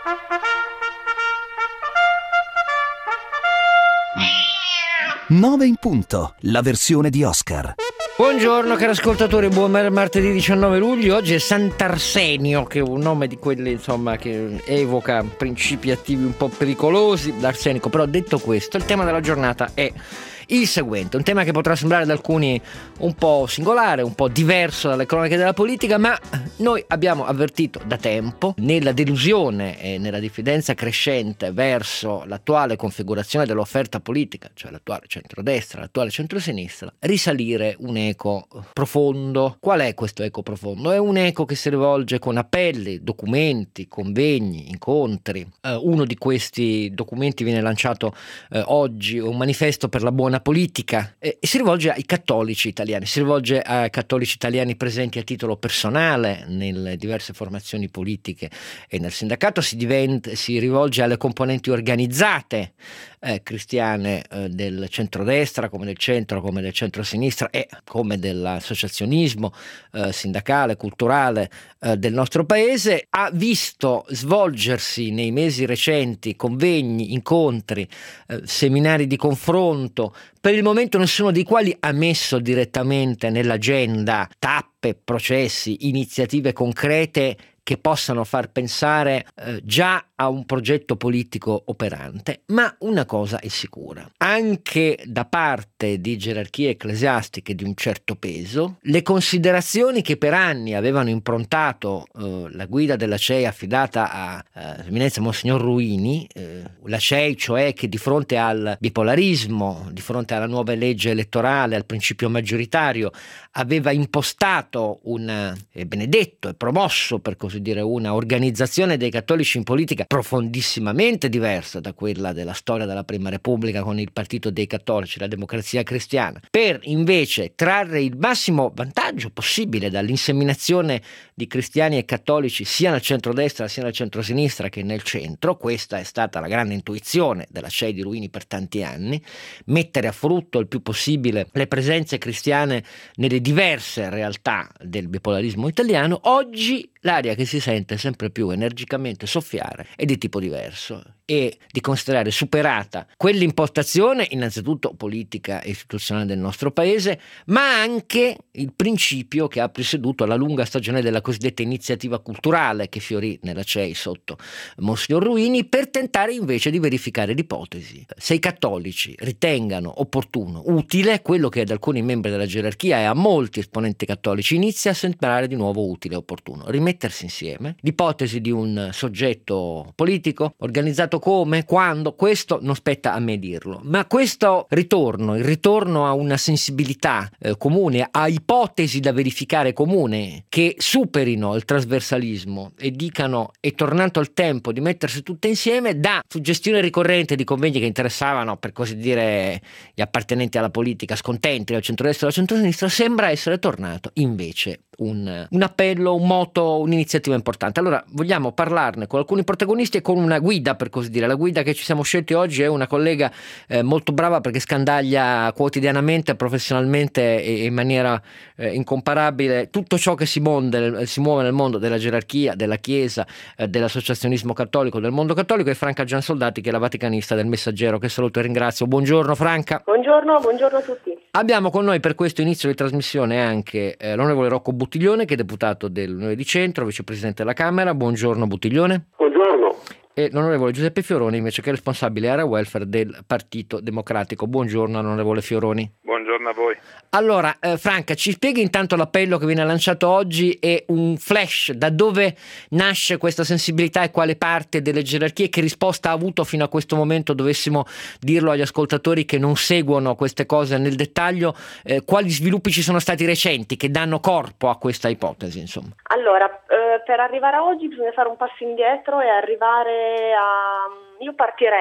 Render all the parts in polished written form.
Nove in punto, la versione di Oscar. Buongiorno cari ascoltatori, buon martedì 19 luglio. Oggi è Sant'Arsenio, che è un nome di quelli insomma che evoca principi attivi un po' pericolosi, l'arsenico. Però detto questo, il tema della giornata è il seguente, un tema che potrà sembrare ad alcuni un po' singolare, un po' diverso dalle cronache della politica, ma noi abbiamo avvertito da tempo, nella delusione e nella diffidenza crescente verso l'attuale configurazione dell'offerta politica, cioè l'attuale centrodestra, l'attuale centrosinistra, risalire un eco profondo. Qual è questo eco profondo? È un eco che si rivolge con appelli, documenti, convegni, incontri. Uno di questi documenti viene lanciato oggi, un manifesto per la buona politica, e si rivolge ai cattolici italiani, si rivolge ai cattolici italiani presenti a titolo personale nelle diverse formazioni politiche e nel sindacato, si rivolge alle componenti organizzate cristiane del centrodestra, come del centro, come del centrosinistra e come dell'associazionismo sindacale, culturale del nostro paese. Ha visto svolgersi nei mesi recenti convegni, incontri, seminari di confronto, per il momento nessuno dei quali ha messo direttamente nell'agenda tappe, processi, iniziative concrete che possano far pensare già a un progetto politico operante. Ma una cosa è sicura: anche da parte di gerarchie ecclesiastiche di un certo peso, le considerazioni che per anni avevano improntato la guida della CEI affidata a Eminenza Monsignor Ruini, la CEI cioè che di fronte al bipolarismo, di fronte alla nuova legge elettorale, al principio maggioritario, aveva impostato benedetto e promosso, per così dire, una organizzazione dei cattolici in politica profondissimamente diversa da quella della storia della Prima Repubblica con il partito dei cattolici, la Democrazia Cristiana, per invece trarre il massimo vantaggio possibile dall'inseminazione di cristiani e cattolici sia nel centrodestra sia nel centrosinistra che nel centro. Questa è stata la grande intuizione della CEI di Ruini per tanti anni: mettere a frutto il più possibile le presenze cristiane nelle diverse realtà del bipolarismo italiano. Oggi l'aria che si sente sempre più energicamente soffiare è di tipo diverso, e di considerare superata quell'impostazione innanzitutto politica e istituzionale del nostro paese, ma anche il principio che ha presieduto la lunga stagione della cosiddetta iniziativa culturale che fiorì nella CEI sotto Monsignor Ruini, per tentare invece di verificare l'ipotesi se i cattolici ritengano opportuno, utile, quello che ad alcuni membri della gerarchia e a molti esponenti cattolici inizia a sembrare di nuovo utile e opportuno: rimettersi insieme. L'ipotesi di un soggetto politico organizzato come, quando, questo non spetta a me dirlo, ma questo ritorno, il ritorno a una sensibilità comune, a ipotesi da verificare comune, che superino il trasversalismo e dicano è tornato il tempo di mettersi tutte insieme, da suggestione ricorrente di convegni che interessavano, per così dire, gli appartenenti alla politica scontenti del centrodestra e del centrosinistra, sembra essere tornato invece un appello, un moto, un'iniziativa importante. Allora vogliamo parlarne con alcuni protagonisti e con una guida, per così dire. La guida che ci siamo scelti oggi è una collega molto brava, perché scandaglia quotidianamente, professionalmente e in maniera incomparabile tutto ciò che si muove nel mondo della gerarchia, della Chiesa, dell'associazionismo cattolico, del mondo cattolico. È Franca Giansoldati, che è la vaticanista del Messaggero, che saluto e ringrazio. Buongiorno Franca. Buongiorno a tutti. Abbiamo con noi per questo inizio di trasmissione anche l'onorevole Rocco Buttiglione, che è deputato dell'Unione di Centro, vicepresidente della Camera. Buongiorno Buttiglione. Buongiorno. E l'onorevole Giuseppe Fioroni, invece, che è responsabile area welfare del Partito Democratico. Buongiorno onorevole Fioroni. Buongiorno a voi. Allora, Franca, ci spieghi intanto l'appello che viene lanciato oggi e un flash: da dove nasce questa sensibilità e quale parte delle gerarchie, che risposta ha avuto fino a questo momento, dovessimo dirlo agli ascoltatori che non seguono queste cose nel dettaglio, quali sviluppi ci sono stati recenti che danno corpo a questa ipotesi, insomma? Allora, per arrivare a oggi bisogna fare un passo indietro e arrivare a... Io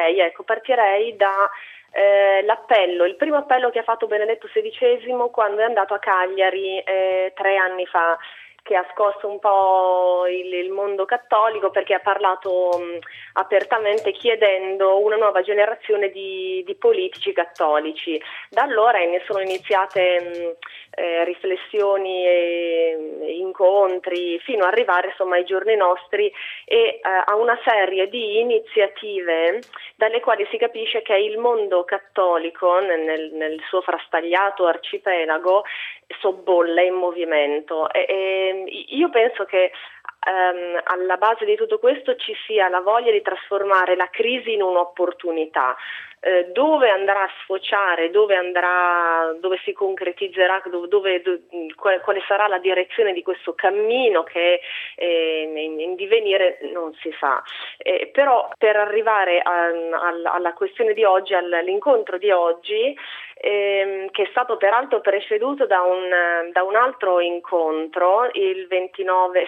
partirei da l'appello, il primo appello che ha fatto Benedetto XVI quando è andato a Cagliari 3 anni fa, che ha scosso un po' il mondo cattolico, perché ha parlato apertamente chiedendo una nuova generazione di politici cattolici. Da allora ne sono iniziate riflessioni e incontri fino ad arrivare insomma ai giorni nostri e a una serie di iniziative dalle quali si capisce che il mondo cattolico nel suo frastagliato arcipelago sobbolle in movimento e io penso che alla base di tutto questo ci sia la voglia di trasformare la crisi in un'opportunità. Dove andrà a sfociare, dove si concretizzerà, quale sarà la direzione di questo cammino che è in divenire non si sa. Però per arrivare alla questione di oggi, all'incontro di oggi, che è stato peraltro preceduto da un altro incontro, il 29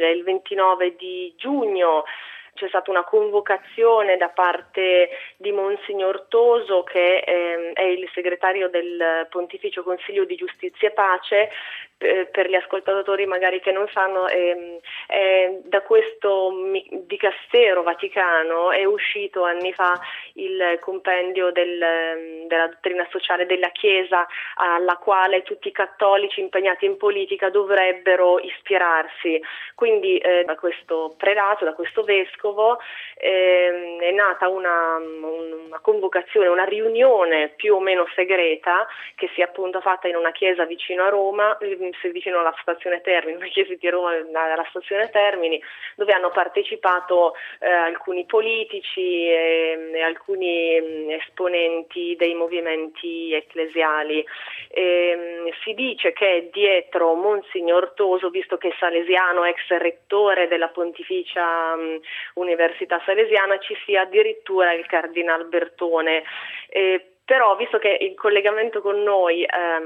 di giugno. C'è stata una convocazione da parte di Monsignor Toso, che è il segretario del Pontificio Consiglio di Giustizia e Pace. Per gli ascoltatori magari che non sanno, da questo dicastero vaticano è uscito anni fa il compendio della dottrina sociale della Chiesa, alla quale tutti i cattolici impegnati in politica dovrebbero ispirarsi. Quindi da questo prelato, da questo vescovo, è nata una convocazione, una riunione più o meno segreta, che si è appunto fatta in una chiesa vicino a Roma, vicino alla stazione Termini, una chiesa di Roma alla stazione Termini, dove hanno partecipato alcuni politici e alcuni esponenti dei movimenti ecclesiali. Si dice che dietro Monsignor Toso, visto che è salesiano, ex rettore della Pontificia Università Salesiana, ci sia addirittura il Cardinal Bertone. Però, visto che il collegamento con noi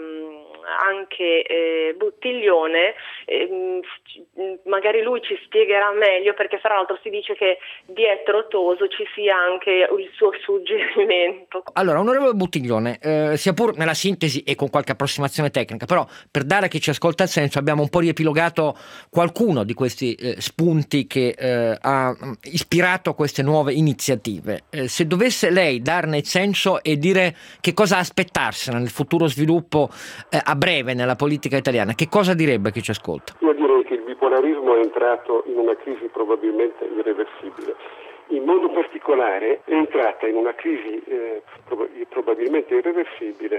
anche Buttiglione, magari lui ci spiegherà meglio, perché fra l'altro si dice che dietro Toso ci sia anche il suo suggerimento. Allora, onorevole Buttiglione, sia pur nella sintesi e con qualche approssimazione tecnica, però per dare a chi ci ascolta il senso, abbiamo un po' riepilogato qualcuno di questi spunti che ha ispirato queste nuove iniziative. Se dovesse lei darne il senso e dire che cosa aspettarsene nel futuro sviluppo a breve nella politica italiana, che cosa direbbe chi ci ascolta? Io direi che il bipolarismo è entrato in una crisi probabilmente irreversibile. In modo particolare è entrata in una crisi probabilmente irreversibile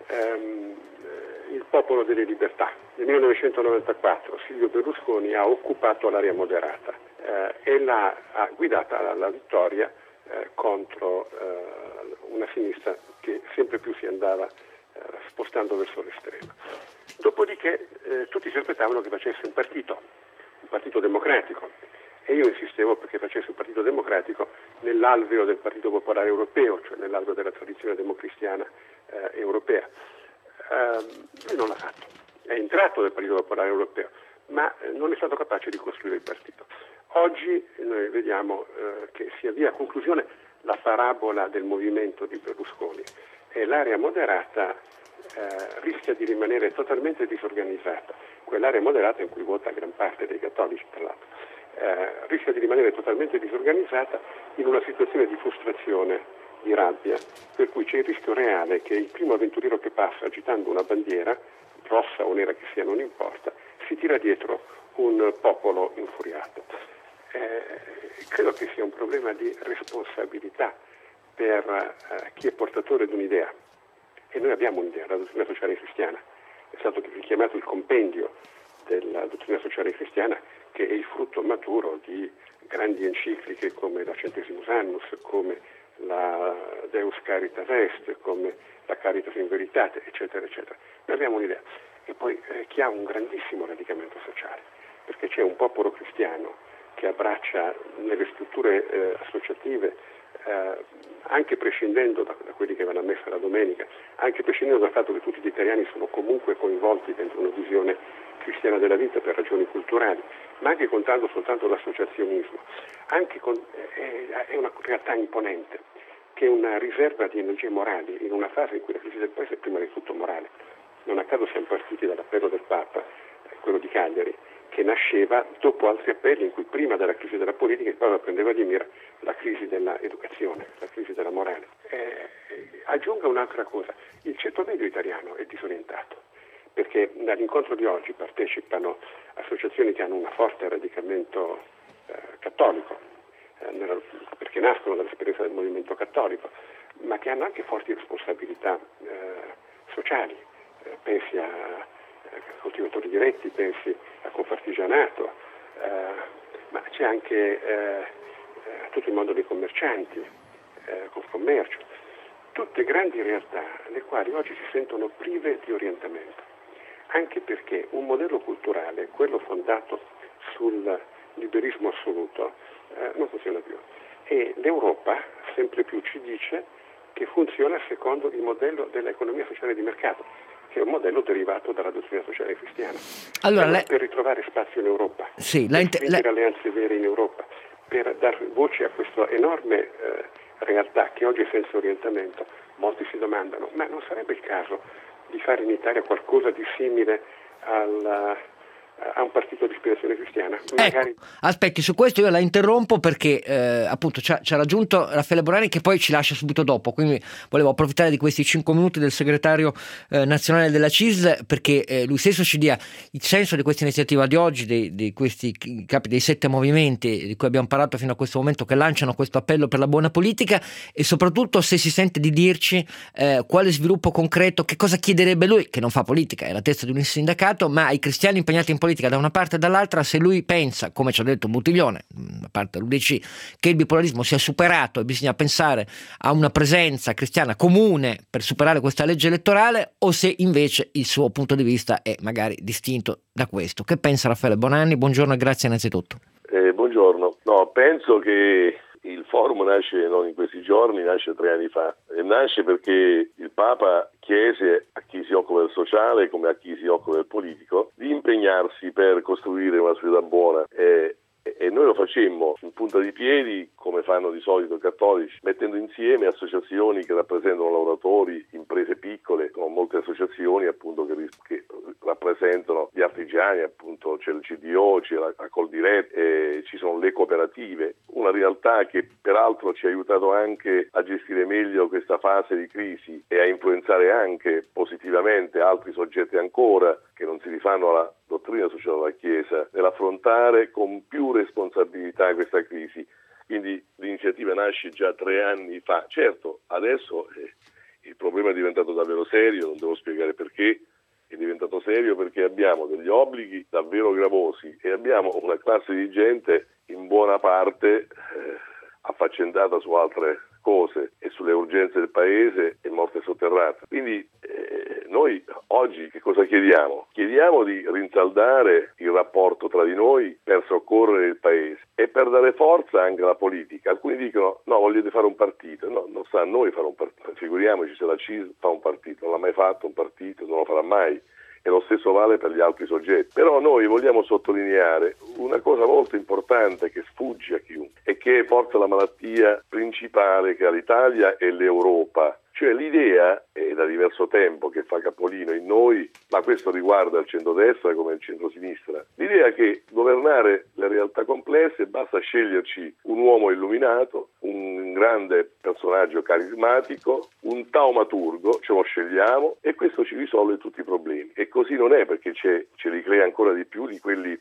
il Popolo delle Libertà. Nel 1994 Silvio Berlusconi ha occupato l'area moderata e l'ha guidata alla vittoria contro una sinistra che sempre più si andava spostando verso l'estremo. Dopodiché tutti si aspettavano che facesse un partito democratico, e io insistevo perché facesse un partito democratico nell'alveo del Partito Popolare Europeo, cioè nell'alveo della tradizione democristiana europea. Lui non l'ha fatto, è entrato nel Partito Popolare Europeo, ma non è stato capace di costruire il partito. Oggi noi vediamo che si avvia a conclusione la parabola del movimento di Berlusconi, e l'area moderata rischia di rimanere totalmente disorganizzata. Quell'area moderata in cui vota gran parte dei cattolici, tra l'altro, rischia di rimanere totalmente disorganizzata in una situazione di frustrazione, di rabbia, per cui c'è il rischio reale che il primo avventuriero che passa agitando una bandiera, rossa o nera che sia, non importa, si tira dietro un popolo infuriato. Credo che sia un problema di responsabilità per chi è portatore di un'idea, e noi abbiamo un'idea, la dottrina sociale cristiana. È stato richiamato il compendio della dottrina sociale cristiana, che è il frutto maturo di grandi encicliche come la Centesimus Annus, come la Deus Caritas Est, come la Caritas in Veritate, eccetera, eccetera. Noi abbiamo un'idea. E poi chi ha un grandissimo radicamento sociale, perché c'è un popolo cristiano che abbraccia nelle strutture associative, anche prescindendo da quelli che vanno a messa la domenica, anche prescindendo dal fatto che tutti gli italiani sono comunque coinvolti dentro una visione cristiana della vita per ragioni culturali, ma anche contando soltanto l'associazionismo, è una realtà imponente, che è una riserva di energie morali in una fase in cui la crisi del paese è prima di tutto morale. Non a caso siamo partiti dall'appello del Papa, quello di Cagliari, che nasceva dopo altri appelli in cui prima della crisi della politica il Papa prendeva di mira la crisi dell'educazione, la crisi della morale. Aggiunga un'altra cosa, il ceto medio italiano è disorientato, perché all'incontro di oggi partecipano associazioni che hanno un forte radicamento cattolico, perché nascono dall'esperienza del movimento cattolico, ma che hanno anche forti responsabilità sociali. Pensi a coltivatori diretti, pensi a Confartigianato, ma c'è anche tutto il mondo dei commercianti, Confcommercio, tutte grandi realtà le quali oggi si sentono prive di orientamento, anche perché un modello culturale, quello fondato sul liberismo assoluto, non funziona più. E l'Europa sempre più ci dice che funziona secondo il modello dell'economia sociale di mercato, che è un modello derivato dalla dottrina sociale cristiana. Allora, per ritrovare spazio in Europa, per stringere alleanze vere in Europa, per dar voce a questa enorme realtà che oggi è senza orientamento, molti si domandano, ma non sarebbe il caso di fare in Italia qualcosa di simile a un partito di ispirazione cristiana? Magari... Ecco, aspetti, su questo io la interrompo perché appunto ci ha raggiunto Raffaele Bonanni, che poi ci lascia subito dopo, quindi volevo approfittare di questi 5 minuti del segretario nazionale della CISL perché lui stesso ci dia il senso di questa iniziativa di oggi, di questi capi dei 7 movimenti di cui abbiamo parlato fino a questo momento, che lanciano questo appello per la buona politica, e soprattutto se si sente di dirci quale sviluppo concreto, che cosa chiederebbe lui, che non fa politica, è la testa di un sindacato, ma ai cristiani impegnati in politica da una parte e dall'altra, se lui pensa, come ci ha detto Buttiglione da parte dell'UDC, che il bipolarismo sia superato e bisogna pensare a una presenza cristiana comune per superare questa legge elettorale, o se invece il suo punto di vista è magari distinto da questo. Che pensa Raffaele Bonanni? Buongiorno e grazie innanzitutto. Buongiorno. No, penso che il forum nasce non in questi giorni, nasce 3 anni fa, e nasce perché il Papa chiese a chi si occupa del sociale come a chi si occupa del politico di impegnarsi per costruire una società buona, e noi lo facemmo in punta di piedi, come fanno di solito i cattolici, mettendo insieme associazioni che rappresentano lavoratori, imprese piccole, con molte associazioni appunto che rappresentano gli artigiani, appunto c'è il CDO, c'è la Coldiret, ci sono le cooperative, una realtà che peraltro ci ha aiutato anche a gestire meglio questa fase di crisi e a influenzare anche positivamente altri soggetti ancora che non si rifanno alla dottrina sociale della Chiesa nell'affrontare con più responsabilità questa crisi. Quindi l'iniziativa nasce già 3 anni fa. Certo, adesso il problema è diventato davvero serio, non devo spiegare perché. È diventato serio perché abbiamo degli obblighi davvero gravosi e abbiamo una classe dirigente in buona parte affaccendata su altre cose e sulle urgenze del paese e morte sotterrata. Quindi noi oggi che cosa chiediamo? Chiediamo di rinsaldare il rapporto tra di noi per soccorrere il paese e per dare forza anche alla politica. Alcuni dicono no, vogliono fare un partito. No, non sta a noi fare un partito. Figuriamoci se la CISL fa un partito, non l'ha mai fatto un partito, non lo farà mai. E lo stesso vale per gli altri soggetti. Però noi vogliamo sottolineare una cosa molto importante che sfugge a chiunque e che è forse la malattia principale che ha l'Italia e l'Europa. Cioè l'idea, è da diverso tempo che fa capolino in noi, ma questo riguarda il centrodestra come il centrosinistra, l'idea che governare le realtà complesse basta sceglierci un uomo illuminato, un grande personaggio carismatico, un taumaturgo, ce lo scegliamo e questo ci risolve tutti i problemi. E così non è, perché ce li crea ancora di più di quelli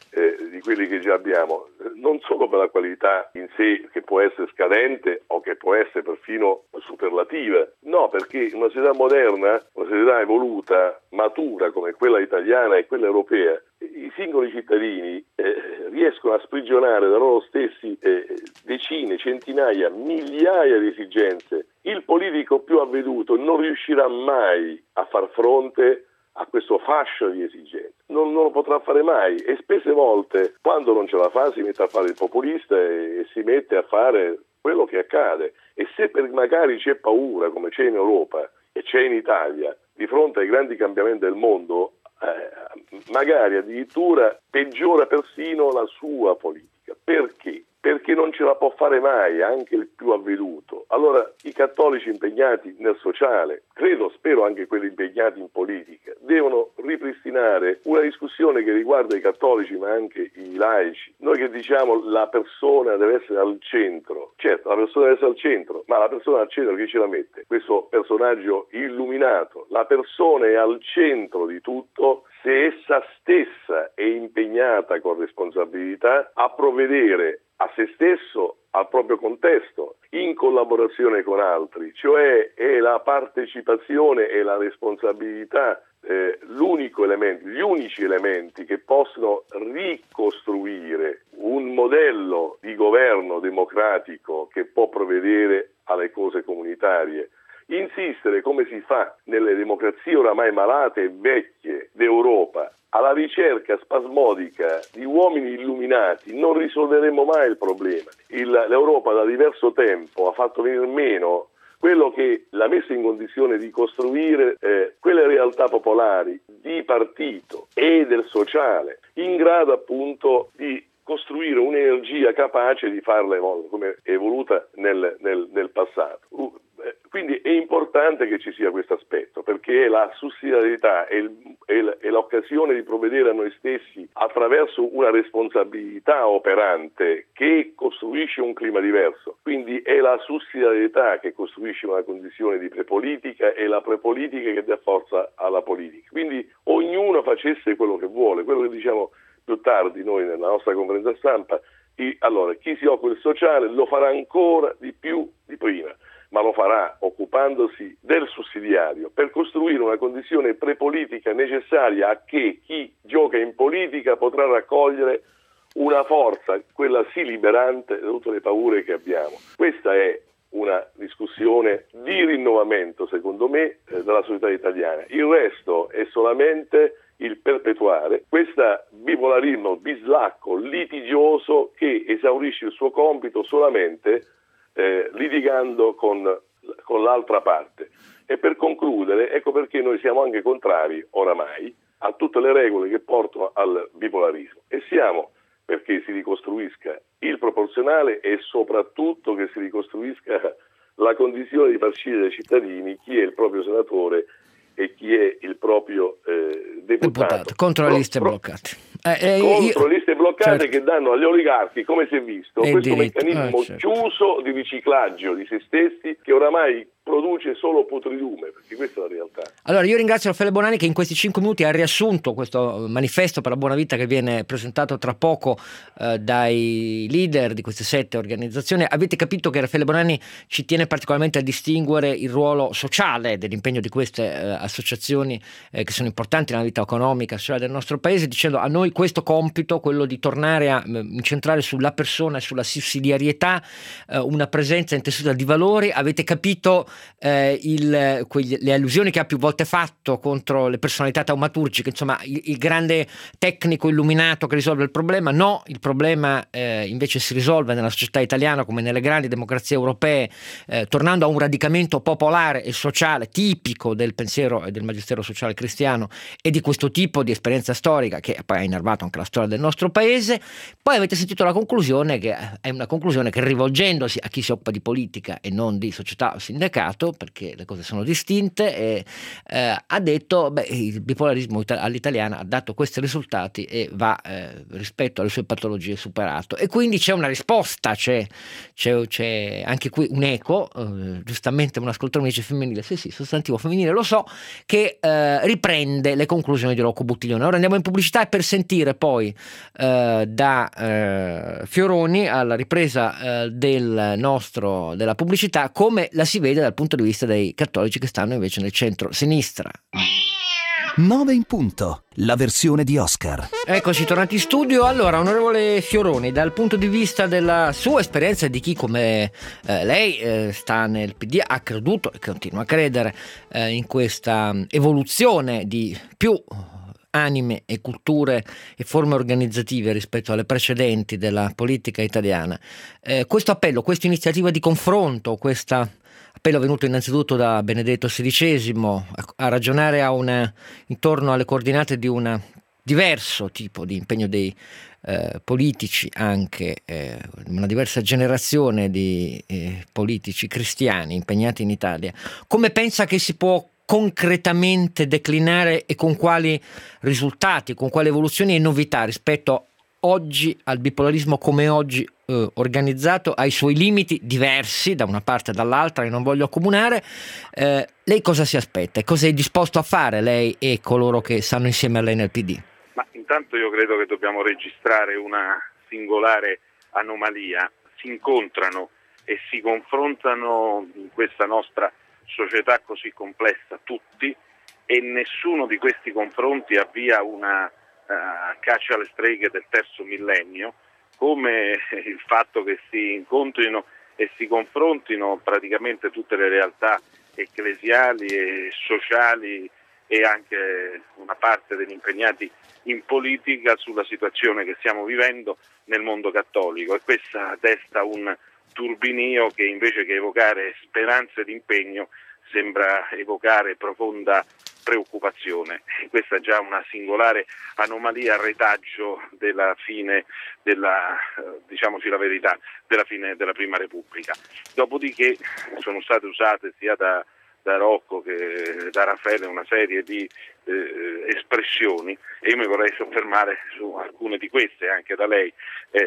che già abbiamo, non solo per la qualità in sé che può essere scadente o che può essere perfino superlativa, no, perché una società moderna, una società evoluta, matura come quella italiana e quella europea, i singoli cittadini riescono a sprigionare da loro stessi decine, centinaia, migliaia di esigenze. Il politico più avveduto non riuscirà mai a far fronte a questo fascio di esigenze, non lo potrà fare mai, e spesse volte quando non ce la fa si mette a fare il populista e si mette a fare quello che accade, e se magari c'è paura come c'è in Europa e c'è in Italia di fronte ai grandi cambiamenti del mondo, magari addirittura peggiora persino la sua politica. Perché? perché non ce la può fare mai, anche il più avveduto. Allora i cattolici impegnati nel sociale, spero anche quelli impegnati in politica, devono ripristinare una discussione che riguarda i cattolici ma anche i laici. Noi che diciamo la persona deve essere al centro, certo la persona deve essere al centro, ma la persona al centro chi ce la mette? Questo personaggio illuminato. La persona è al centro di tutto se essa stessa è impegnata con responsabilità a provvedere a se stesso, al proprio contesto, in collaborazione con altri, cioè è la partecipazione e la responsabilità gli unici elementi che possono ricostruire un modello di governo democratico che può provvedere alle cose comunitarie. Insistere, come si fa nelle democrazie oramai malate e vecchie d'Europa, alla ricerca spasmodica di uomini illuminati, non risolveremo mai il problema. L'Europa da diverso tempo ha fatto venire meno quello che l'ha messo in condizione di costruire quelle realtà popolari di partito e del sociale, in grado appunto di costruire un'energia capace di farle come è evoluta nel passato. Quindi è importante che ci sia questo aspetto, perché la sussidiarietà è l'occasione di provvedere a noi stessi attraverso una responsabilità operante che costruisce un clima diverso. Quindi è la sussidiarietà che costruisce una condizione di prepolitica e la prepolitica che dà forza alla politica. Quindi ognuno facesse quello che vuole, quello che diciamo più tardi noi nella nostra conferenza stampa. Allora, chi si occupa del sociale lo farà ancora di più di prima, ma lo farà occupandosi del sussidiario per costruire una condizione prepolitica necessaria a che chi gioca in politica potrà raccogliere una forza, quella sì liberante da tutte le paure che abbiamo. Questa è una discussione di rinnovamento, secondo me, della società italiana. Il resto è solamente il perpetuare questo bipolarismo bislacco, litigioso, che esaurisce il suo compito solamente litigando con l'altra parte. E per concludere, ecco perché noi siamo anche contrari oramai a tutte le regole che portano al bipolarismo, e siamo perché si ricostruisca il proporzionale e soprattutto che si ricostruisca la condizione di far scegliere dai cittadini chi è il proprio senatore e chi è il proprio deputato. Contro le liste bloccate. Contro liste bloccate, certo, che danno agli oligarchi, come si è visto, questo meccanismo certo, chiuso di riciclaggio di se stessi, che oramai produce solo putridume, perché questa è la realtà. Allora io ringrazio Raffaele Bonanni che in questi 5 minuti ha riassunto questo manifesto per la buona vita che viene presentato tra poco dai leader di queste 7 organizzazioni. Avete capito che Raffaele Bonanni ci tiene particolarmente a distinguere il ruolo sociale dell'impegno di queste associazioni che sono importanti nella vita economica e sociale del nostro paese, dicendo a noi questo compito, quello di tornare a incentrare sulla persona e sulla sussidiarietà una presenza intessuta di valori. Avete capito le allusioni che ha più volte fatto contro le personalità taumaturgiche, insomma il grande tecnico illuminato che risolve il problema. No, il problema invece si risolve nella società italiana come nelle grandi democrazie europee, tornando a un radicamento popolare e sociale tipico del pensiero e del magistero sociale cristiano e di questo tipo di esperienza storica che poi ha innervato anche la storia del nostro paese. Poi avete sentito la conclusione, che è una conclusione che, rivolgendosi a chi si occupa di politica e non di società o sindacato, perché le cose sono distinte, ha detto il bipolarismo all'italiana ha dato questi risultati e va rispetto alle sue patologie superato, e quindi c'è una risposta, c'è anche qui un eco, giustamente un ascoltatore mi dice femminile, sì, sostantivo femminile, lo so, che riprende le conclusioni di Rocco Buttiglione. Ora andiamo in pubblicità e per sentire poi da Fioroni alla ripresa della pubblicità come la si vede dal punto di vista dei cattolici che stanno invece nel centro-sinistra. 9 in punto, la versione di Oscar. Eccoci tornati in studio. Allora, onorevole Fioroni, dal punto di vista della sua esperienza e di chi come lei sta nel PD, ha creduto e continua a credere in questa evoluzione di più anime e culture e forme organizzative rispetto alle precedenti della politica italiana, questo appello, questa iniziativa di confronto, questa appello venuto innanzitutto da Benedetto XVI a ragionare intorno alle coordinate di una diverso tipo di impegno dei politici, anche una diversa generazione di politici cristiani impegnati in Italia, come pensa che si può concretamente declinare e con quali risultati, con quali evoluzioni e novità rispetto oggi al bipolarismo come oggi organizzato, ai suoi limiti diversi da una parte e dall'altra, che non voglio accomunare. Lei cosa si aspetta e cosa è disposto a fare lei e coloro che stanno insieme a lei nel PD? Ma intanto io credo che dobbiamo registrare una singolare anomalia. Si incontrano e si confrontano in questa nostra società così complessa tutti, e nessuno di questi confronti avvia una caccia alle streghe del terzo millennio, come il fatto che si incontrino e si confrontino praticamente tutte le realtà ecclesiali e sociali e anche una parte degli impegnati in politica sulla situazione che stiamo vivendo nel mondo cattolico, e questa desta un turbinio che invece che evocare speranze di impegno sembra evocare profonda preoccupazione. Questa è già una singolare anomalia a retaggio della fine della, diciamoci la verità, della fine della Prima Repubblica. Dopodiché sono state usate sia da Rocco che da Raffaele una serie di espressioni, e io mi vorrei soffermare su alcune di queste, anche da lei,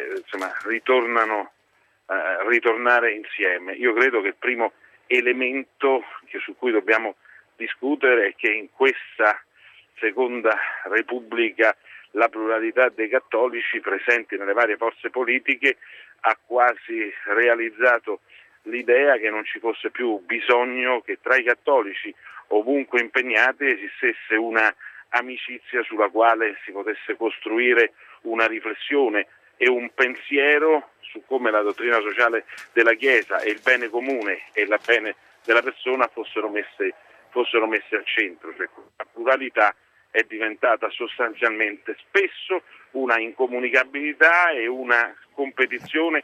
ritornare insieme. Io credo che il primo elemento su cui dobbiamo discutere è che in questa Seconda Repubblica la pluralità dei cattolici presenti nelle varie forze politiche ha quasi realizzato l'idea che non ci fosse più bisogno che tra i cattolici ovunque impegnati esistesse una amicizia sulla quale si potesse costruire una riflessione e un pensiero su come la dottrina sociale della Chiesa e il bene comune e il bene della persona fossero messe al centro. Cioè, la pluralità è diventata sostanzialmente spesso una incomunicabilità e una competizione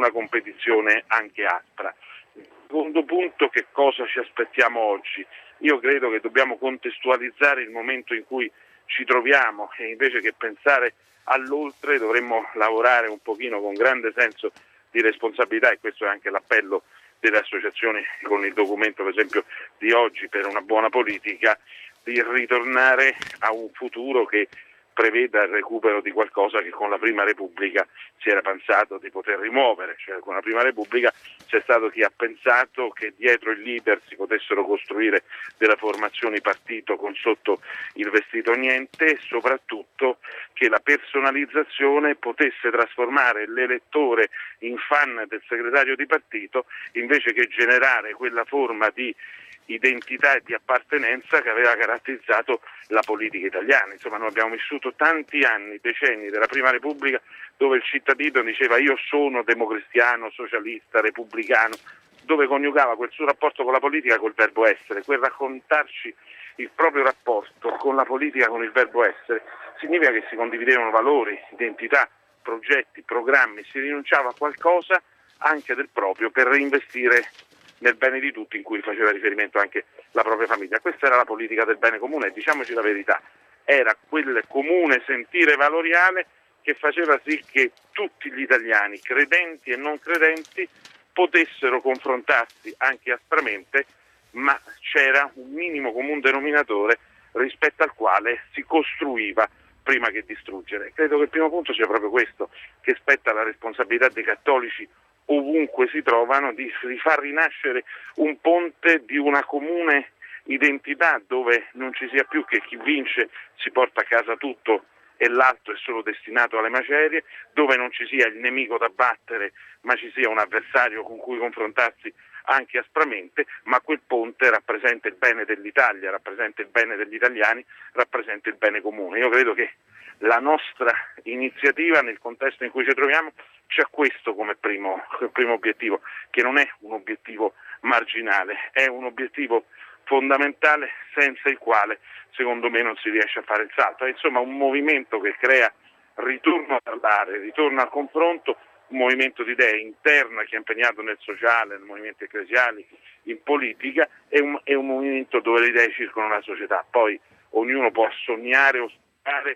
anche aspra. Secondo punto, che cosa ci aspettiamo oggi? Io credo che dobbiamo contestualizzare il momento in cui ci troviamo, e invece che pensare all'oltre dovremmo lavorare un pochino con grande senso di responsabilità, e questo è anche l'appello delle associazioni con il documento, per esempio, di oggi per una buona politica, di ritornare a un futuro che preveda il recupero di qualcosa che con la Prima Repubblica si era pensato di poter rimuovere. Cioè, con la Prima Repubblica c'è stato chi ha pensato che dietro il leader si potessero costruire delle formazioni partito con sotto il vestito niente, e soprattutto che la personalizzazione potesse trasformare l'elettore in fan del segretario di partito, invece che generare quella forma di identità e di appartenenza che aveva caratterizzato la politica italiana. Insomma, noi abbiamo vissuto tanti anni, decenni della Prima Repubblica, dove il cittadino diceva io sono democristiano, socialista, repubblicano, dove coniugava quel suo rapporto con la politica col verbo essere. Quel raccontarci il proprio rapporto con la politica, con il verbo essere, significa che si condividevano valori, identità, progetti, programmi, si rinunciava a qualcosa anche del proprio per reinvestire nel bene di tutti, in cui faceva riferimento anche la propria famiglia. Questa era la politica del bene comune, e diciamoci la verità, era quel comune sentire valoriale che faceva sì che tutti gli italiani, credenti e non credenti, potessero confrontarsi anche aspramente, ma c'era un minimo comune denominatore rispetto al quale si costruiva prima che distruggere. Credo che il primo punto sia proprio questo, che spetta alla responsabilità dei cattolici ovunque si trovano, di rifar rinascere un ponte di una comune identità, dove non ci sia più che chi vince si porta a casa tutto e l'altro è solo destinato alle macerie, dove non ci sia il nemico da battere ma ci sia un avversario con cui confrontarsi anche aspramente, ma quel ponte rappresenta il bene dell'Italia, rappresenta il bene degli italiani, rappresenta il bene comune. Io credo che la nostra iniziativa, nel contesto in cui ci troviamo, c'è questo come primo obiettivo, che non è un obiettivo marginale, è un obiettivo fondamentale senza il quale secondo me non si riesce a fare il salto. È insomma un movimento che crea ritorno a parlare, ritorno al confronto, un movimento di idee interna che è impegnato nel sociale, nei movimenti ecclesiali, in politica, è un movimento dove le idee circolano nella società. Poi ognuno può sognare o sperare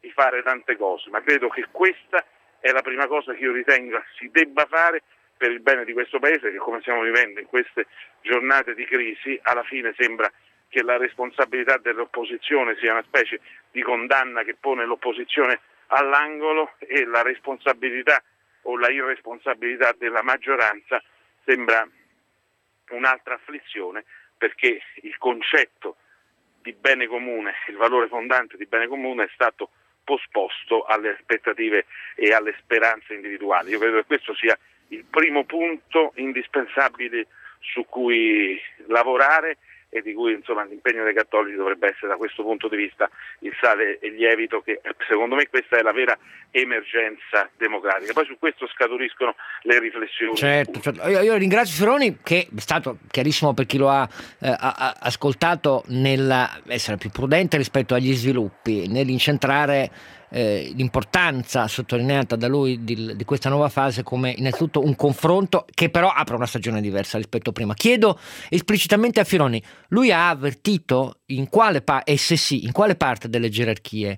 di fare tante cose, ma credo che questa è la prima cosa che io ritengo si debba fare per il bene di questo Paese, che come stiamo vivendo in queste giornate di crisi, alla fine sembra che la responsabilità dell'opposizione sia una specie di condanna che pone l'opposizione all'angolo, e la responsabilità o la irresponsabilità della maggioranza sembra un'altra afflizione, perché il concetto di bene comune, il valore fondante di bene comune è stato posposto alle aspettative e alle speranze individuali. Io credo che questo sia il primo punto indispensabile su cui lavorare e di cui l'impegno dei cattolici dovrebbe essere da questo punto di vista il sale e il lievito, che secondo me questa è la vera emergenza democratica. Poi su questo scaturiscono le riflessioni. Certo. Io ringrazio Fioroni, che è stato chiarissimo per chi lo ha ascoltato, nell'essere più prudente rispetto agli sviluppi, nell'incentrare l'importanza sottolineata da lui di questa nuova fase come innanzitutto un confronto che però apre una stagione diversa rispetto a prima. Chiedo esplicitamente a Fioroni, lui ha avvertito in quale parte delle gerarchie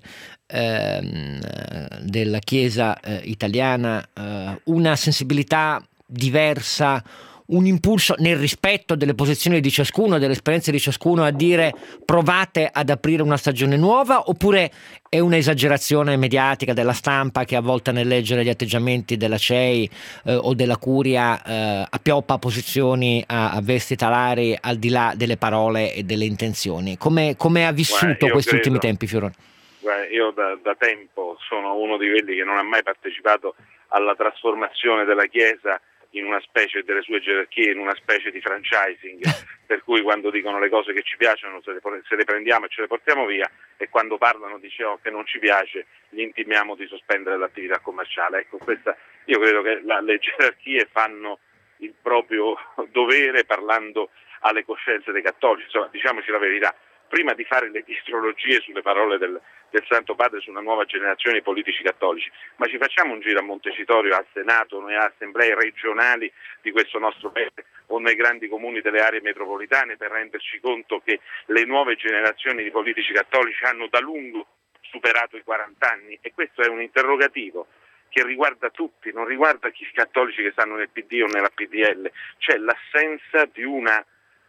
della Chiesa italiana una sensibilità diversa, un impulso nel rispetto delle posizioni di ciascuno, delle esperienze di ciascuno, a dire provate ad aprire una stagione nuova, oppure è un'esagerazione mediatica della stampa che a volte nel leggere gli atteggiamenti della CEI o della Curia appioppa posizioni a vesti talari al di là delle parole e delle intenzioni? Come ha vissuto questi ultimi tempi, Fioroni? Io da tempo sono uno di quelli che non ha mai partecipato alla trasformazione della Chiesa in una specie delle sue gerarchie, in una specie di franchising, per cui quando dicono le cose che ci piacciono se le prendiamo e ce le portiamo via, e quando parlano di ciò che non ci piace gli intimiamo di sospendere l'attività commerciale. Ecco, io credo che le gerarchie fanno il proprio dovere parlando alle coscienze dei cattolici. Insomma, diciamoci la verità, prima di fare le dietrologie sulle parole del Santo Padre su una nuova generazione di politici cattolici, ma ci facciamo un giro a Montecitorio, al Senato, nelle assemblee regionali di questo nostro paese o nei grandi comuni delle aree metropolitane, per renderci conto che le nuove generazioni di politici cattolici hanno da lungo superato i 40 anni, e questo è un interrogativo che riguarda tutti, non riguarda i cattolici che stanno nel PD o nella PDL. C'è l'assenza di una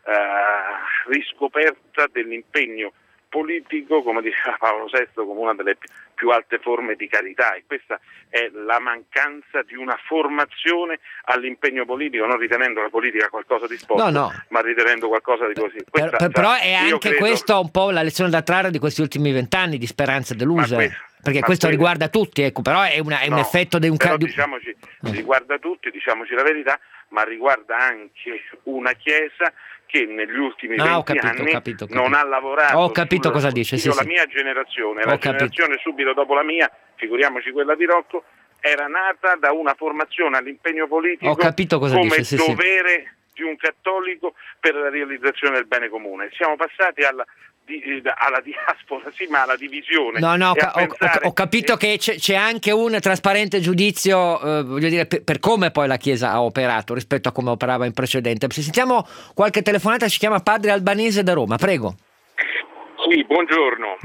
riscoperta dell'impegno politico, come diceva Paolo VI, come una delle più alte forme di carità, e questa è la mancanza di una formazione all'impegno politico, non ritenendo la politica qualcosa di sporco, ma ritenendo qualcosa di così. Però è anche questo un po' la lezione da trarre di questi ultimi 20 anni di speranze deluse, perché questo riguarda tutti, ecco, però è un effetto di un riguarda tutti, diciamoci la verità, ma riguarda anche una Chiesa che negli ultimi 20 anni non ha lavorato. Ho capito cosa dice. La mia generazione, generazione subito dopo la mia, figuriamoci quella di Rocco, era nata da una formazione all'impegno politico come dovere di un cattolico per la realizzazione del bene comune. Siamo passati alla diaspora, sì, ma alla divisione. Ho capito che c'è anche un trasparente giudizio, voglio dire, per come poi la Chiesa ha operato rispetto a come operava in precedente. Se sentiamo qualche telefonata, ci chiama Padre Albanese da Roma, prego. Sì, buongiorno.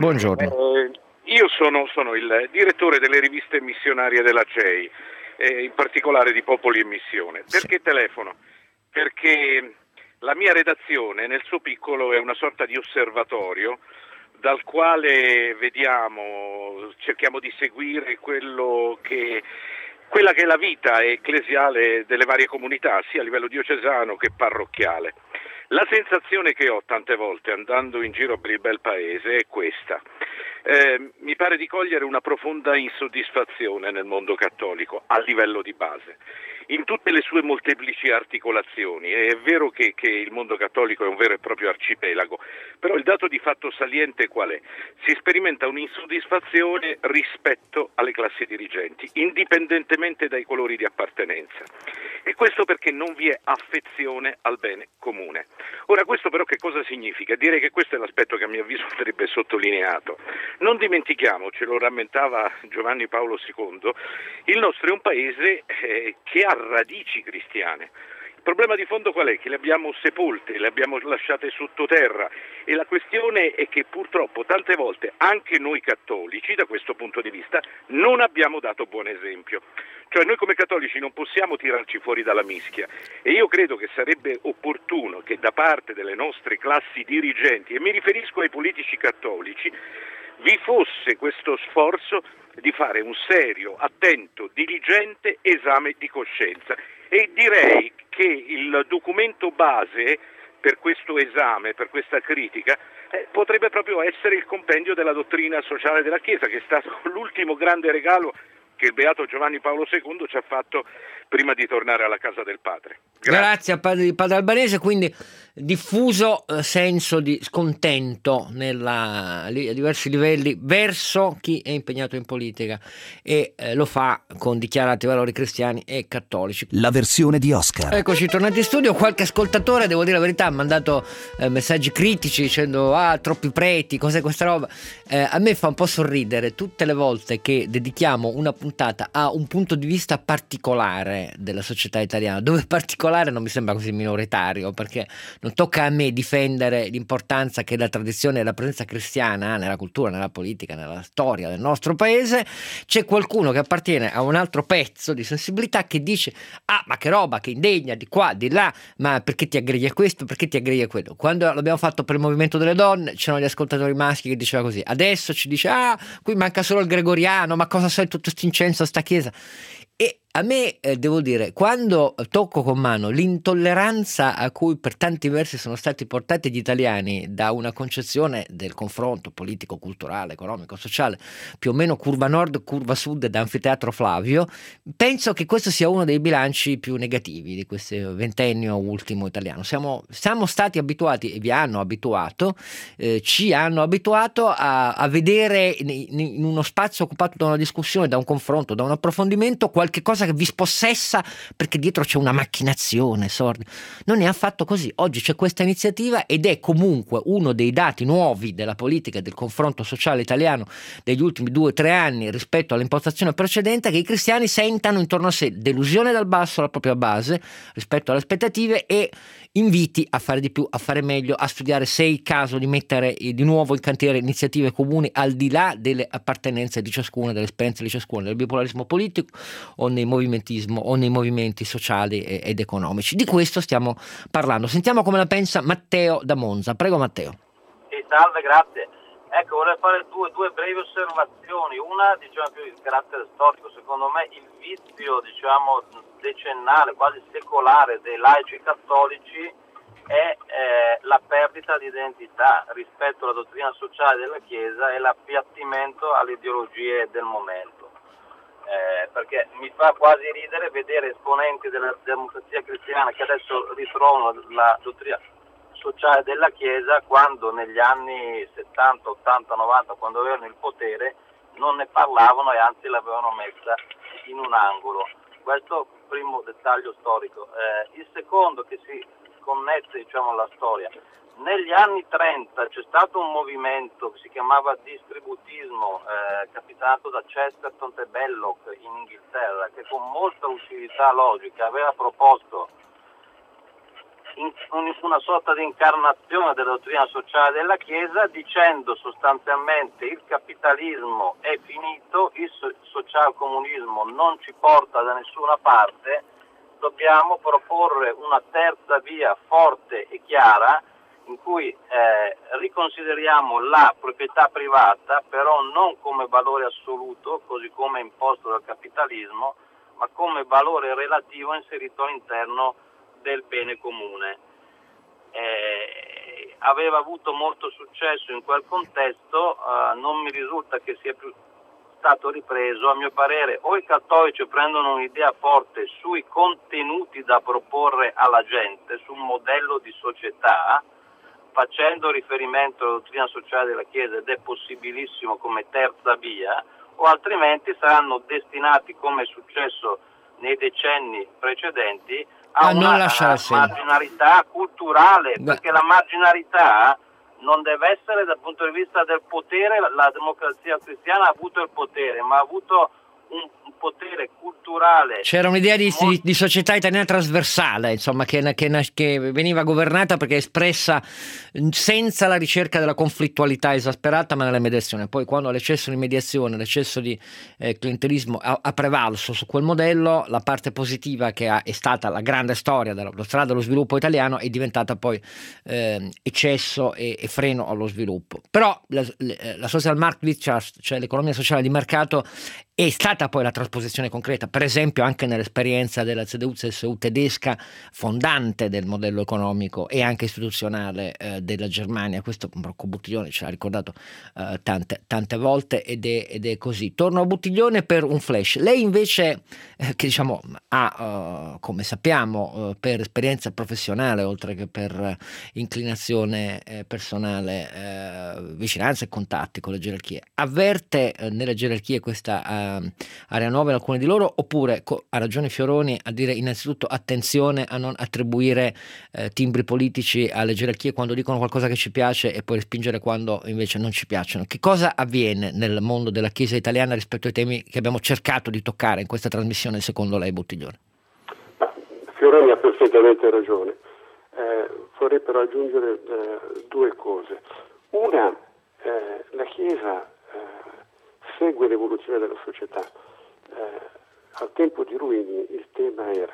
Io sono il direttore delle riviste missionarie della CEI, in particolare di Popoli e Missione. Perché telefono? Perché la mia redazione nel suo piccolo è una sorta di osservatorio dal quale cerchiamo di seguire quella che è la vita ecclesiale delle varie comunità, sia a livello diocesano che parrocchiale. La sensazione che ho tante volte andando in giro per il bel paese è questa. Mi pare di cogliere una profonda insoddisfazione nel mondo cattolico a livello di base, in tutte le sue molteplici articolazioni. È vero che il mondo cattolico è un vero e proprio arcipelago, però il dato di fatto saliente qual è? Si sperimenta un'insoddisfazione rispetto alle classi dirigenti, indipendentemente dai colori di appartenenza, e questo perché non vi è affezione al bene comune. Ora, questo però che cosa significa? Direi che questo è l'aspetto che a mio avviso andrebbe sottolineato. Non dimentichiamo, ce lo rammentava Giovanni Paolo II, il nostro è un paese che ha radici cristiane. Il problema di fondo qual è? Che le abbiamo sepolte, le abbiamo lasciate sottoterra, e la questione è che purtroppo tante volte anche noi cattolici, da questo punto di vista, non abbiamo dato buon esempio. Cioè noi come cattolici non possiamo tirarci fuori dalla mischia, e io credo che sarebbe opportuno che da parte delle nostre classi dirigenti, e mi riferisco ai politici cattolici, vi fosse questo sforzo di fare un serio, attento, diligente esame di coscienza. E direi che il documento base per questo esame, per questa critica, potrebbe proprio essere il compendio della dottrina sociale della Chiesa, che è stato l'ultimo grande regalo che il Beato Giovanni Paolo II ci ha fatto prima di tornare alla casa del Padre. Grazie al padre Albanese, quindi diffuso senso di scontento a diversi livelli verso chi è impegnato in politica, e lo fa con dichiarati valori cristiani e cattolici. La versione di Oscar. Eccoci tornati in studio. Qualche ascoltatore, devo dire la verità, ha mandato messaggi critici dicendo troppi preti, cos'è questa roba. A me fa un po' sorridere tutte le volte che dedichiamo una puntata a un punto di vista particolare della società italiana, dove particolare non mi sembra così minoritario, perché non tocca a me difendere l'importanza che la tradizione e la presenza cristiana ha nella cultura, nella politica, nella storia del nostro paese. C'è qualcuno che appartiene a un altro pezzo di sensibilità che dice ma che roba, che indegna, di qua, di là, ma perché ti aggreghi a questo, perché ti aggreghi a quello. Quando l'abbiamo fatto per il movimento delle donne c'erano gli ascoltatori maschi che diceva così, adesso ci dice qui manca solo il gregoriano, ma cosa sai tutto sto incenso, sta chiesa. E a me, devo dire, quando tocco con mano l'intolleranza a cui per tanti versi sono stati portati gli italiani da una concezione del confronto politico, culturale, economico, sociale, più o meno curva nord, curva sud da Anfiteatro Flavio, penso che questo sia uno dei bilanci più negativi di questo ventennio ultimo italiano. Siamo stati abituati, e vi hanno abituato, ci hanno abituato a vedere in uno spazio occupato da una discussione, da un confronto, da un approfondimento, qualche cosa che vi spossessa perché dietro c'è una macchinazione sorda. Non è affatto così. Oggi c'è questa iniziativa ed è comunque uno dei dati nuovi della politica e del confronto sociale italiano degli ultimi 2 o 3 anni rispetto all'impostazione precedente, che i cristiani sentano intorno a sé delusione dal basso alla propria base rispetto alle aspettative e inviti a fare di più, a fare meglio, a studiare se è il caso di mettere di nuovo in cantiere iniziative comuni al di là delle appartenenze di ciascuno, delle esperienze di ciascuno, del bipolarismo politico o nei movimentismo o nei movimenti sociali ed economici. Di questo stiamo parlando. Sentiamo come la pensa Matteo da Monza. Prego Matteo. Salve, grazie. Ecco, vorrei fare due brevi osservazioni. Una, più di carattere storico. Secondo me il vizio, decennale, quasi secolare dei laici cattolici è la perdita di identità rispetto alla dottrina sociale della Chiesa e l'appiattimento alle ideologie del momento. Perché mi fa quasi ridere vedere esponenti della democrazia cristiana che adesso ritrovano la dottrina sociale della Chiesa, quando negli anni 70, 80, 90, quando avevano il potere, non ne parlavano e anzi l'avevano messa in un angolo. Questo primo dettaglio storico. Il secondo, che si connette alla storia. Negli anni 30 c'è stato un movimento che si chiamava distributismo, capitato da Chesterton e Belloc in Inghilterra, che con molta lucidità logica aveva proposto una sorta di incarnazione della dottrina sociale della Chiesa, dicendo sostanzialmente il capitalismo è finito, il socialcomunismo non ci porta da nessuna parte, dobbiamo proporre una terza via forte e chiara in cui riconsideriamo la proprietà privata, però non come valore assoluto, così come imposto dal capitalismo, ma come valore relativo inserito all'interno del bene comune. Aveva avuto molto successo in quel contesto, non mi risulta che sia più stato ripreso. A mio parere o i cattolici prendono un'idea forte sui contenuti da proporre alla gente, su un modello di società, facendo riferimento alla dottrina sociale della Chiesa, ed è possibilissimo come terza via, o altrimenti saranno destinati, come è successo nei decenni precedenti, a una marginalità culturale, perché la marginalità non deve essere dal punto di vista del potere. La democrazia cristiana ha avuto il potere, ma ha avuto un potere culturale. C'era un'idea di società italiana trasversale, insomma, che veniva governata perché espressa senza la ricerca della conflittualità esasperata, ma nella mediazione. Poi quando l'eccesso di mediazione, l'eccesso di clientelismo ha prevalso su quel modello, la parte positiva che è stata la grande storia della strada dello sviluppo italiano è diventata poi eccesso e freno allo sviluppo. Però la social marktwirtschaft, cioè l'economia sociale di mercato, è stata poi la trasposizione concreta, per esempio anche nell'esperienza della CDU-CSU tedesca, fondante del modello economico e anche istituzionale della Germania. Questo Rocco Buttiglione ce l'ha ricordato tante volte ed è così. Torno a Buttiglione per un flash. Lei invece, che diciamo ha, come sappiamo, per esperienza professionale, oltre che per inclinazione personale, vicinanza e contatti con le gerarchie, avverte nelle gerarchie questa area nuova in alcune di loro, oppure ha ragione Fioroni a dire innanzitutto attenzione a non attribuire timbri politici alle gerarchie quando dicono qualcosa che ci piace e poi respingere quando invece non ci piacciono? Che cosa avviene nel mondo della Chiesa italiana rispetto ai temi che abbiamo cercato di toccare in questa trasmissione, secondo lei, Buttiglione? Fioroni ha perfettamente ragione. Vorrei però aggiungere due cose. Una, la Chiesa segue l'evoluzione della società. Al tempo di Ruini il tema era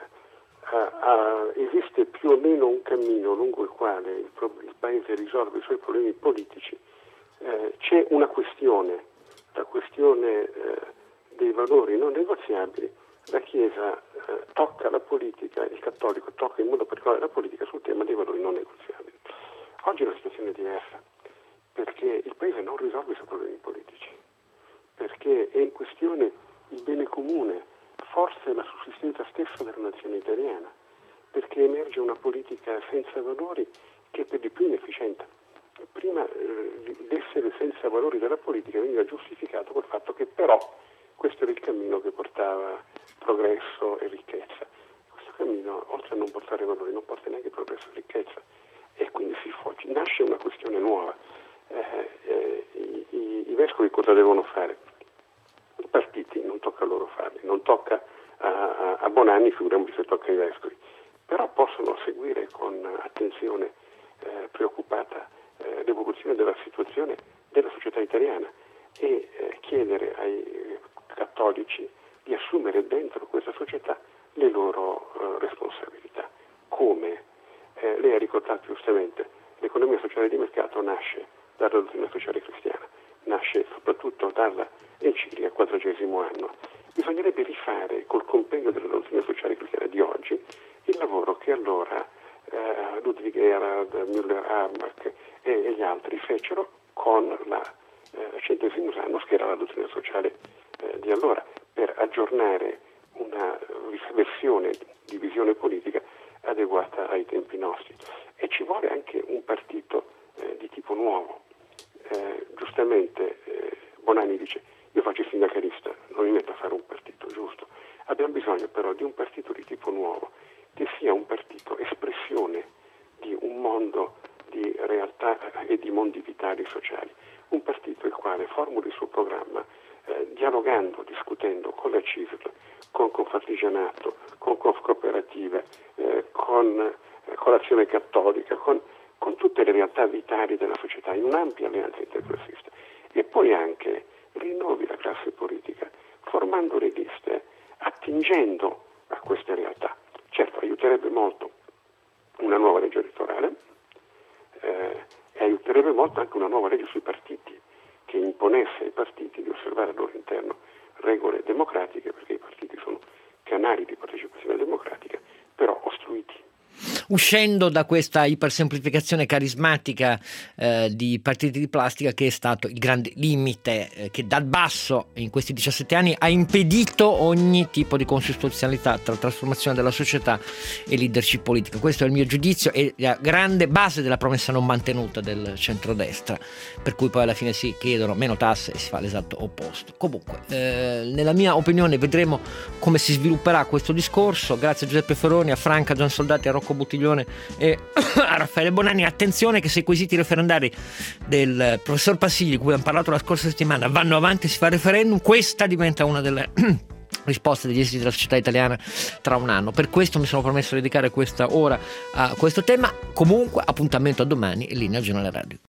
esiste più o meno un cammino lungo il quale il Paese risolve i suoi problemi politici, c'è una questione, la questione dei valori non negoziabili. La Chiesa tocca la politica, il cattolico tocca in modo particolare la politica sul tema dei valori non negoziabili. Oggi la situazione è diversa, perché il Paese non risolve i suoi problemi politici, perché è in questione il bene comune, forse la sussistenza stessa della nazione italiana, perché emerge una politica senza valori che è per di più inefficiente. Prima l'essere senza valori della politica veniva giustificato col fatto che però questo era il cammino che portava progresso e ricchezza. Questo cammino, oltre a non portare valori, non porta neanche progresso e ricchezza, e quindi nasce una questione nuova. I vescovi cosa devono fare? I partiti non tocca a loro farli, non tocca a Bonanni, figuriamoci se tocca ai vescovi, però possono seguire con attenzione preoccupata l'evoluzione della situazione della società italiana e chiedere ai cattolici di assumere dentro questa società le loro responsabilità. Come lei ha ricordato giustamente, l'economia sociale di mercato nasce dalla dottrina sociale cristiana, nasce soprattutto dalla enciclica 40° anno. Bisognerebbe rifare col compendio della dottrina sociale cristiana di oggi il lavoro che allora Ludwig Erhard, Müller-Armack e gli altri fecero con la Centesimus Annus, che era la dottrina sociale di allora, per aggiornare una versione di visione politica adeguata ai tempi nostri. E ci vuole anche un partito di tipo nuovo. Giustamente Bonanni dice: io faccio il sindacalista, non mi metto a fare un partito, giusto. Abbiamo bisogno però di un partito di tipo nuovo, che sia un partito espressione di un mondo di realtà e di mondi vitali sociali, un partito il quale formuli il suo programma dialogando, discutendo con la CISL, con Confartigianato, con Confcooperative, con l'Azione Cattolica, con tutte le realtà vitali della società, in un'ampia alleanza interclassista. E poi anche rinnovi la classe politica, formando le liste, attingendo a queste realtà. Certo, aiuterebbe molto una nuova legge elettorale e aiuterebbe molto anche una nuova legge sui partiti, che imponesse ai partiti di osservare al loro interno regole democratiche, perché i partiti sono canali di partecipazione democratica, però ostruiti. Uscendo da questa ipersemplificazione carismatica di partiti di plastica, che è stato il grande limite che dal basso in questi 17 anni ha impedito ogni tipo di consustanzialità tra trasformazione della società e leadership politica. Questo è il mio giudizio e la grande base della promessa non mantenuta del centrodestra, per cui poi alla fine si chiedono meno tasse e si fa l'esatto opposto. Comunque nella mia opinione vedremo come si svilupperà questo discorso. Grazie a Giuseppe Fioroni, a Franca Giansoldati e a Rocco Buttiglione Buttiglione e a Raffaele Bonanni. Attenzione che se i quesiti referendari del professor Passigli, di cui abbiamo parlato la scorsa settimana, vanno avanti e si fa il referendum, questa diventa una delle risposte degli esiti della società italiana tra un anno. Per questo mi sono promesso di dedicare questa ora a questo tema. Comunque appuntamento a domani e linea Giornale Radio.